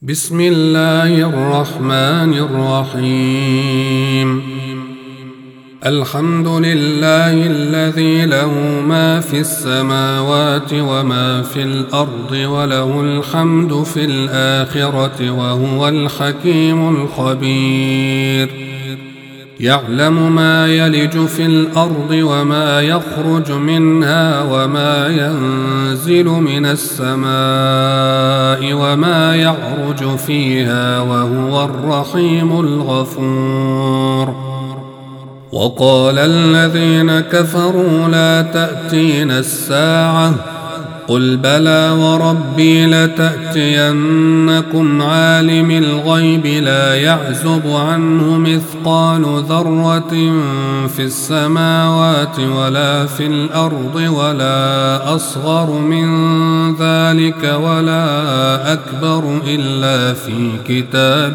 بسم الله الرحمن الرحيم. الحمد لله الذي له ما في السماوات وما في الأرض وله الحمد في الآخرة وهو الحكيم الخبير. يعلم ما يلج في الأرض وما يخرج منها وما ينزل من السماء وما يعرج فيها وهو الرحيم الغفور. وقال الذين كفروا لا تأتينا الساعة قل بلى وربي لتأتينكم عالم الغيب لا يعزب عنه مثقال ذرة في السماوات ولا في الأرض ولا أصغر من ذلك ولا أكبر إلا في كتاب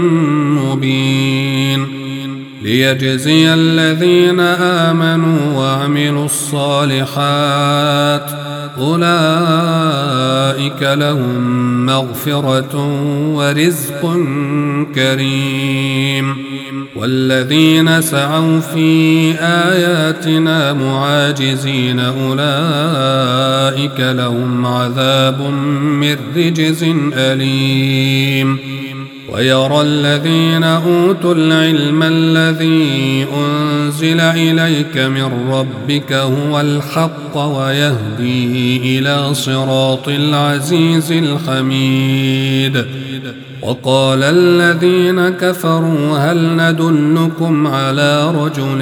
مبين ليجزي الذين آمنوا وعملوا الصالحات أولئك لهم مغفرة ورزق كريم. والذين سعوا في آياتنا معاجزين أولئك لهم عذاب من رجز أليم. ويرى الذين أوتوا العلم الذي أنزل إليك من ربك هو الحق ويهدي إلى صراط العزيز الحميد. وقال الذين كفروا هل ندلكم على رجل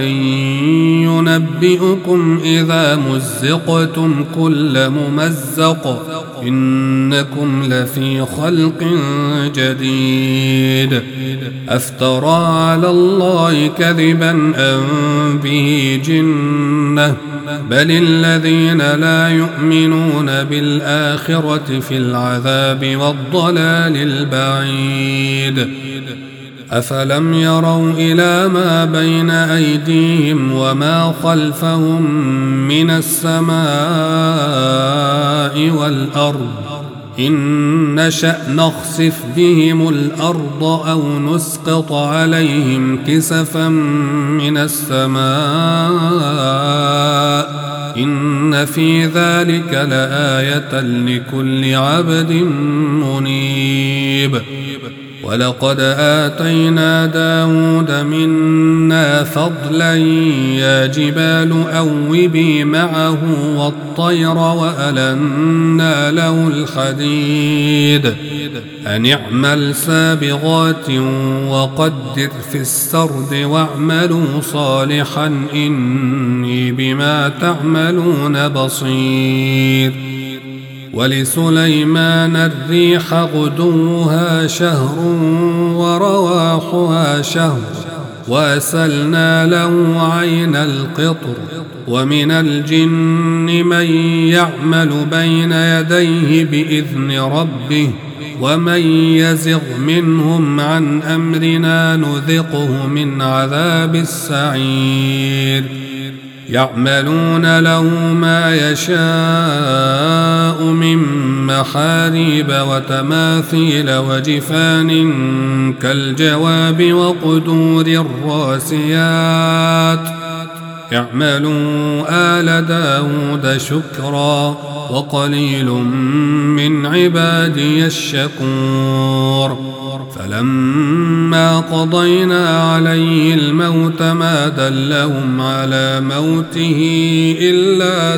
ينبئكم إذا مزقتم كل ممزق إنكم لفي خلق جديد. أفترى على الله كذبا أم به جنة بل الذين لا يؤمنون بالآخرة في العذاب والضلال البعيد. أفلم يروا إلى ما بين أيديهم وما خلفهم من السماء والأرض إن نشأ نخسف بهم الأرض أو نسقط عليهم كسفا من السماء إن في ذلك لآية لكل عبد منيب. ولقد آتينا داود منا فضلا يا جبال أوبي معه والطير وألنا له الحديد أن اعمل سابغات وقدر في السرد واعملوا صالحا إني بما تعملون بصير. ولسليمان الريح غدوها شهر ورواحها شهر وأسلنا له عين القطر. ومن الجن من يعمل بين يديه بإذن ربه ومن يزغ منهم عن أمرنا نذقه من عذاب السعير. يعملون له ما يشاء من محاريب وتماثيل وجفان كالجواب وقدور الراسيات. اعملوا آل داود شكرا وقليل من عبادي الشكور. فلما قضينا عليه الموت ما دلهم على موته إلا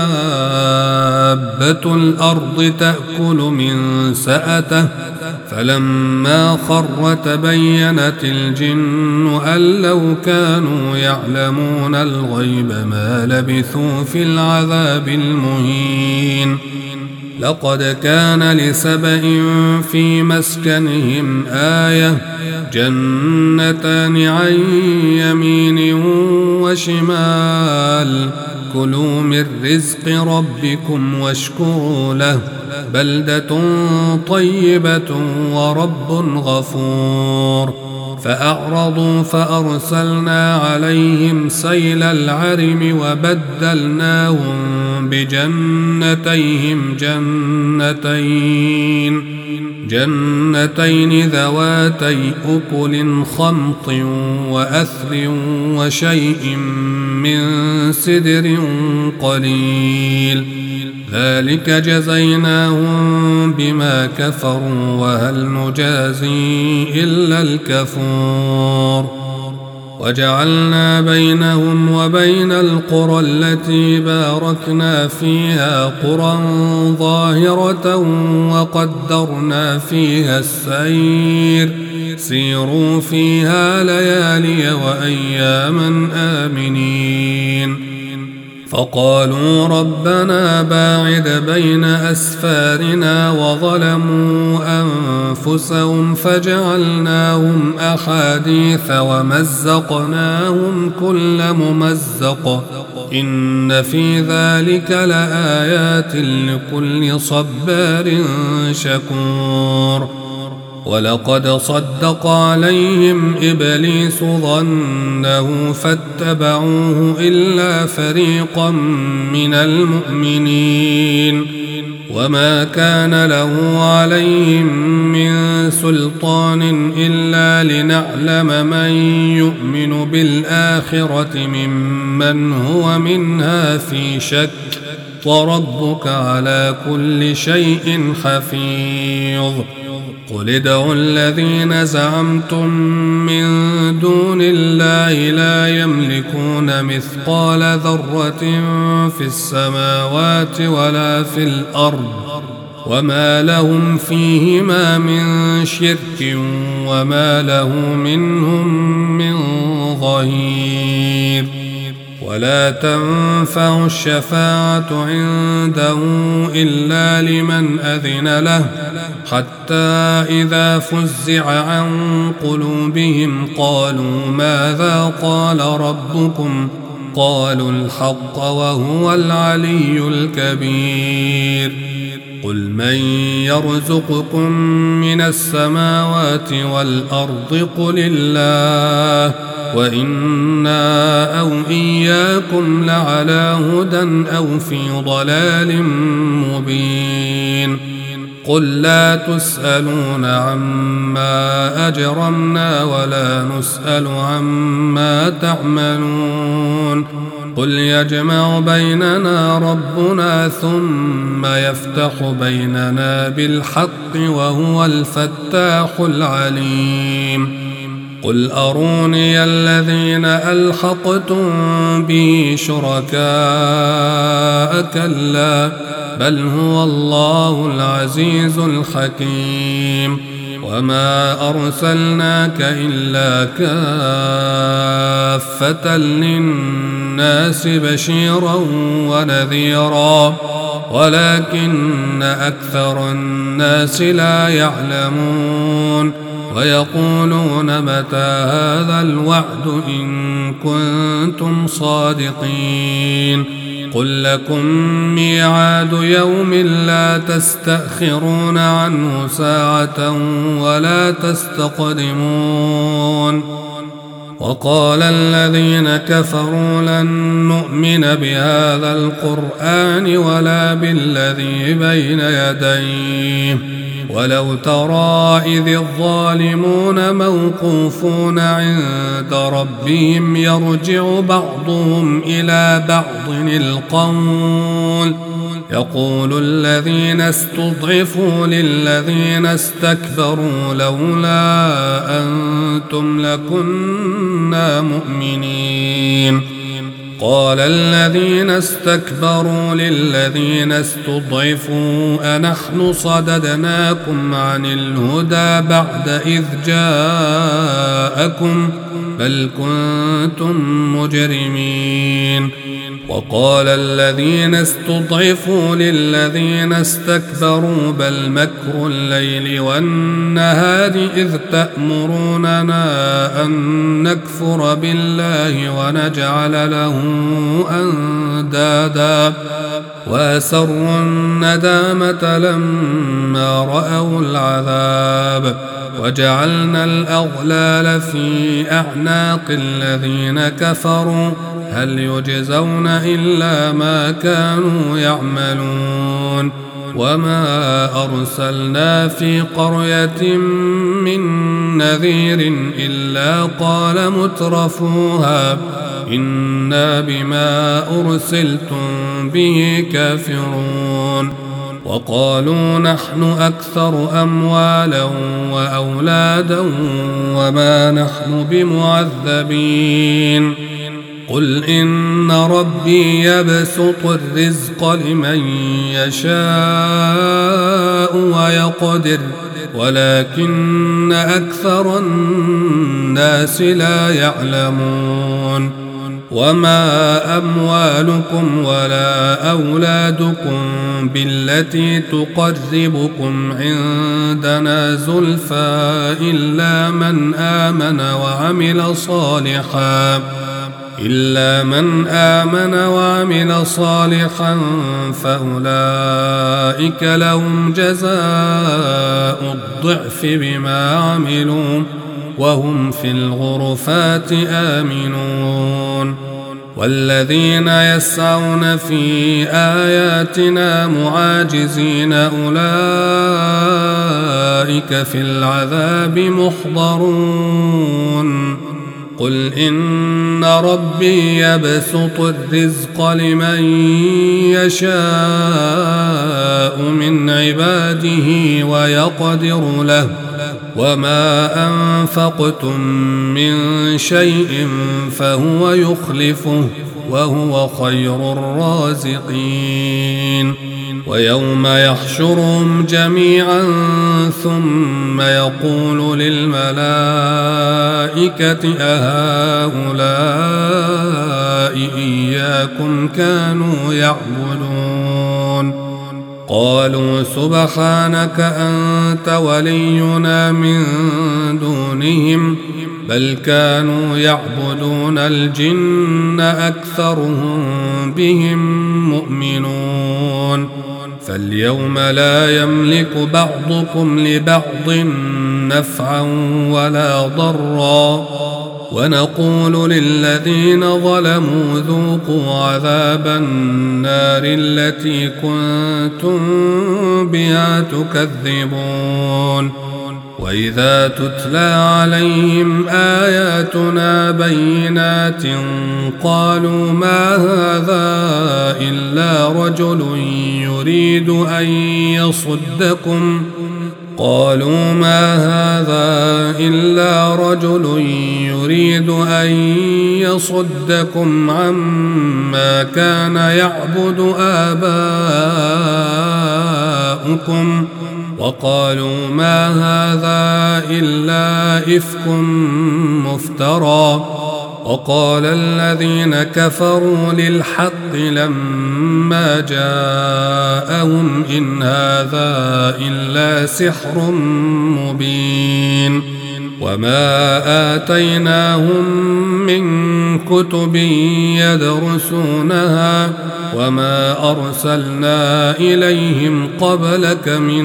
دابة الأرض تأكل من سأته فلما خر تبينت الجن أن لو كانوا يعلمون الغيب ما لبثوا في العذاب المهين. لقد كان لسبإ في مسكنهم آية جنتان عن يمين وشمال كلوا من رزق ربكم واشكروا له بلدة طيبة ورب غفور. فأعرضوا فأرسلنا عليهم سيل العرم وبدلناهم بجنتيهم جنتين جنتين ذواتي أكل خمط وأثل وشيء من سدر قليل ذلك جزيناهم بما كفروا وهل نجازي إلا الكفور وجعلنا بينهم وبين القرى التي باركنا فيها قرى ظاهرة وقدرنا فيها السير سيروا فيها ليالي وأياما آمنين فقالوا ربنا باعد بين أسفارنا وظلموا أنفسهم فجعلناهم أحاديث ومزقناهم كل ممزق إن في ذلك لآيات لكل صبار شكور ولقد صدق عليهم إبليس ظنه فاتبعوه إلا فريقا من المؤمنين وما كان له عليهم من سلطان إلا لنعلم من يؤمن بالآخرة ممن هو منها في شك وربك على كل شيء حفيظ قل ادعوا الذين زعمتم من دون الله لا يملكون مثقال ذرة في السماوات ولا في الأرض وما لهم فيهما من شرك وما له منهم من ظهير ولا تنفع الشفاعة عنده إلا لمن أذن له حتى إذا فزع عن قلوبهم قالوا ماذا قال ربكم قالوا الحق وهو العلي الكبير قل من يرزقكم من السماوات والأرض قل الله وإنا أو إياكم لعلى هدى أو في ضلال مبين قل لا تسألون عما أجرمنا ولا نسأل عما تعملون قل يجمع بيننا ربنا ثم يفتح بيننا بالحق وهو الفتاح العليم قل أروني الذين ألحقتم به شركاء كلا بل هو الله العزيز الحكيم وما أرسلناك إلا كافة للناس بشيرا ونذيرا ولكن أكثر الناس لا يعلمون ويقولون متى هذا الوعد إن كنتم صادقين قل لكم ميعاد يوم لا تستأخرون عنه ساعة ولا تستقدمون وقال الذين كفروا لن نؤمن بهذا القرآن ولا بالذي بين يديه ولو ترى إذ الظالمون موقوفون عند ربهم يرجع بعضهم إلى بعض القول يقول الذين استضعفوا للذين استكبروا لولا أنتم لكنا مؤمنين قال الذين استكبروا للذين استضعفوا أنحن صددناكم عن الهدى بعد إذ جاءكم بل كنتم مجرمين وقال الذين استضعفوا للذين استكبروا بل مكر الليل والنهار إذ تأمروننا أن نكفر بالله ونجعل له أندادا وأسروا الندامة لما رأوا العذاب وجعلنا الأغلال في أعناق الذين كفروا هل يجزون إلا ما كانوا يعملون وما أرسلنا في قرية من نذير إلا قال مترفوها إنا بما أرسلتم به كافرون وقالوا نحن أكثر أموالا وأولادا وما نحن بمعذبين قل إن ربي يبسط الرزق لمن يشاء ويقدر ولكن أكثر الناس لا يعلمون وما أموالكم ولا أولادكم بالتي تقربكم عندنا زلفى إلا من آمن وعمل صالحا فأولئك لهم جزاء الضعف بما عملوا وهم في الغرفات آمنون والذين يسعون في آياتنا معاجزين أولئك في العذاب محضرون قل إن ربي يبسط الرزق لمن يشاء من عباده ويقدر له وما أنفقتم من شيء فهو يخلفه وهو خير الرازقين ويوم يحشرهم جميعا ثم يقول للملائكة أهؤلاء إياكم كانوا يعبدون قالوا سبحانك أنت ولينا من دونهم بل كانوا يعبدون الجن أكثرهم بهم مؤمنون فاليوم لا يملك بعضكم لبعض نفعا ولا ضرا ونقول للذين ظلموا ذوقوا عذاب النار التي كنتم بها تكذبون وإذا تتلى عليهم آياتنا بينات قالوا ما هذا إلا رجل يريد أن يصدكم عما كان يعبد آباؤكم وقالوا ما هذا إلا إفك مفترى وقال الذين كفروا للحق لما جاءهم إن هذا إلا سحر مبين وما آتيناهم من كتب يدرسونها وما أرسلنا إليهم قبلك من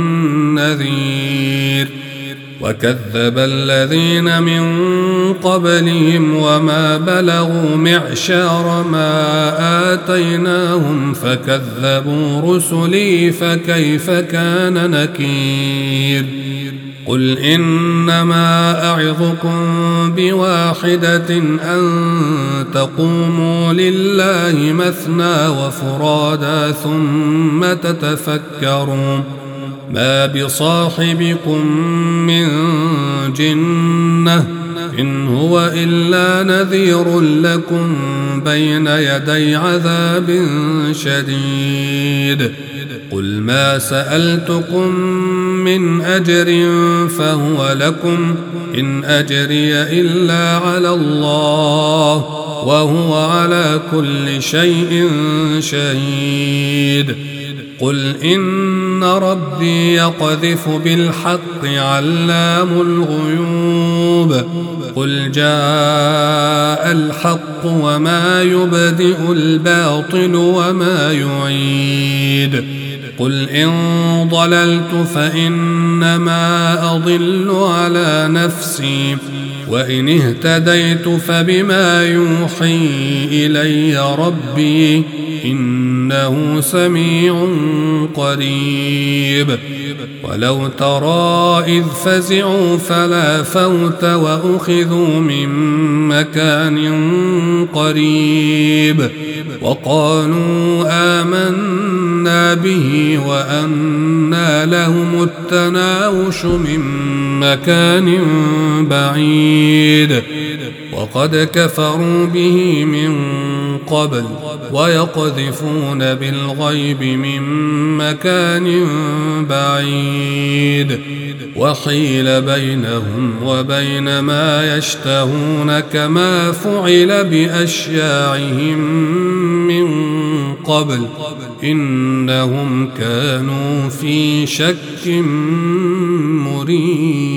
نذير وكذب الذين من قبلهم وما بلغوا معشار ما آتيناهم فكذبوا رسلي فكيف كان نكير قل إنما أعظكم بواحدة أن تقوموا لله مثنى وفرادا ثم تتفكروا ما بصاحبكم من جنة إن هو إلا نذير لكم بين يدي عذاب شديد قل ما سألتكم من أجر فهو لكم إن أجري إلا على الله وهو على كل شيء شهيد قل إن ربي يقذف بالحق علام الغيوب قل جاء الحق وما يبدئ الباطل وما يعيد قل إن ضللت فإنما أضل على نفسي وإن اهتديت فبما يوحي إلي ربي إن إنه سميع قريب. ولو ترى إذ فزعوا فلا فوت وأخذوا من مكان قريب وقالوا آمنا به وأنى لهم التناوش من مكان بعيد وقد كفروا به من قبل ويقذفون بالغيب من مكان بعيد وحيل بينهم وبين ما يشتهون كما فعل بأشياعهم من قبل إنهم كانوا في شك مريب.